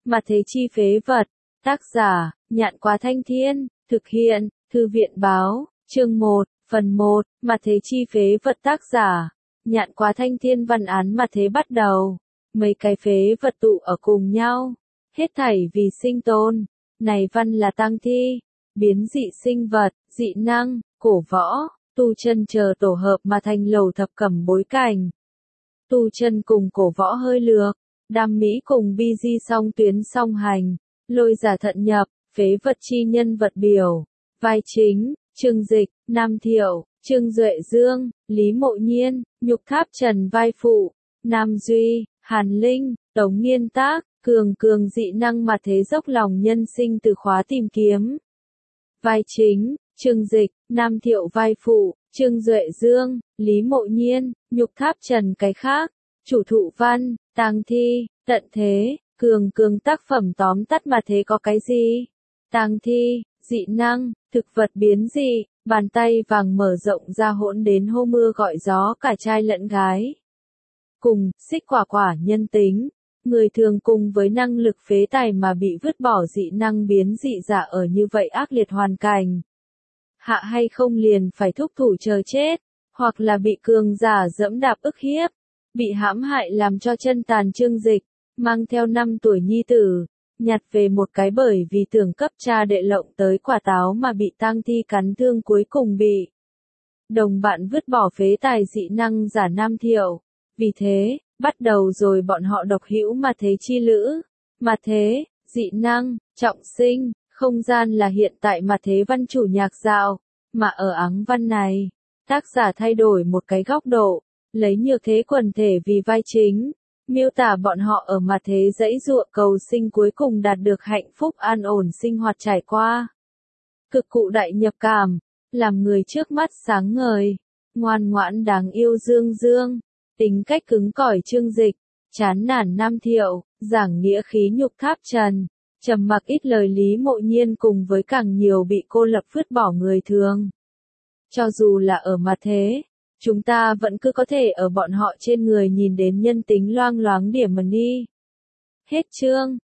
Mà thế chi phế vật. Tác giả, Nhạn Quá Thanh Thiên, thực hiện, Thư viện Báo, chương 1, phần 1, Mà thế chi phế vật. Tác giả, Nhạn Quá Thanh Thiên. Văn án mà thế bắt đầu. Mấy cái phế vật tụ ở cùng nhau. Hết thảy vì sinh tồn. Này văn là tang thi, biến dị sinh vật, dị năng, cổ võ, tu chân chờ tổ hợp mà thành lầu thập cẩm bối cảnh. Tu chân cùng cổ võ hơi lược, đam mỹ cùng bi di song tuyến song hành, lôi giả thận nhập, phế vật chi nhân vật biểu. Vai chính, Trương Dịch, Nam Thiệu, Trương Duệ Dương, Lý Mộ Nhiên, Nhục Tháp Trần. Vai phụ, Nam Duy, Hàn Linh, Tống Nghiên Tác, Cường dị năng mà thế dốc lòng nhân sinh từ khóa tìm kiếm. Vai chính, Trương Dịch, Nam Thiệu. Vai phụ, Trương Duệ Dương, Lý Mộ Nhiên, Nhục Tháp Trần. Cái khác, chủ thụ văn, tang thi, tận thế, cường tác phẩm tóm tắt mà thế có cái gì? Tang thi, dị năng, thực vật biến dị, bàn tay vàng mở rộng ra hỗn đến hô mưa gọi gió cả trai lẫn gái. Cùng, xích quả nhân tính. Người thường cùng với năng lực phế tài mà bị vứt bỏ dị năng biến dị giả ở như vậy ác liệt hoàn cảnh. Hạ hay không liền phải thúc thủ chờ chết, hoặc là bị cường giả dẫm đạp ức hiếp, bị hãm hại làm cho chân tàn. Trương Dịch, mang theo 5 tuổi nhi tử, nhặt về một cái bởi vì tưởng cấp cha đệ lộng tới quả táo mà bị tang thi cắn thương, cuối cùng bị đồng bạn vứt bỏ phế tài dị năng giả Nam Thiệu. Vì thế, bắt đầu rồi bọn họ độc hữu mà thế chi lữ. Mà thế, dị năng, trọng sinh, không gian là hiện tại mà thế văn chủ nhạc dạo, mà ở áng văn này, tác giả thay đổi một cái góc độ, lấy nhược thế quần thể vì vai chính, miêu tả bọn họ ở mà thế dãy dụa cầu sinh cuối cùng đạt được hạnh phúc an ổn sinh hoạt trải qua. Cực cụ đại nhập cảm, làm người trước mắt sáng ngời, ngoan ngoãn đáng yêu Dương, tính cách cứng cỏi Trương Dịch, chán nản Nam Thiệu, giảng nghĩa khí Nhục Tháp Trần, trầm mặc ít lời Lý Mộ Nhiên cùng với càng nhiều bị cô lập vứt bỏ người thường. Cho dù là ở mà thế, chúng ta vẫn cứ có thể ở bọn họ trên người nhìn đến nhân tính loang loáng điểm mà đi. Hết chương.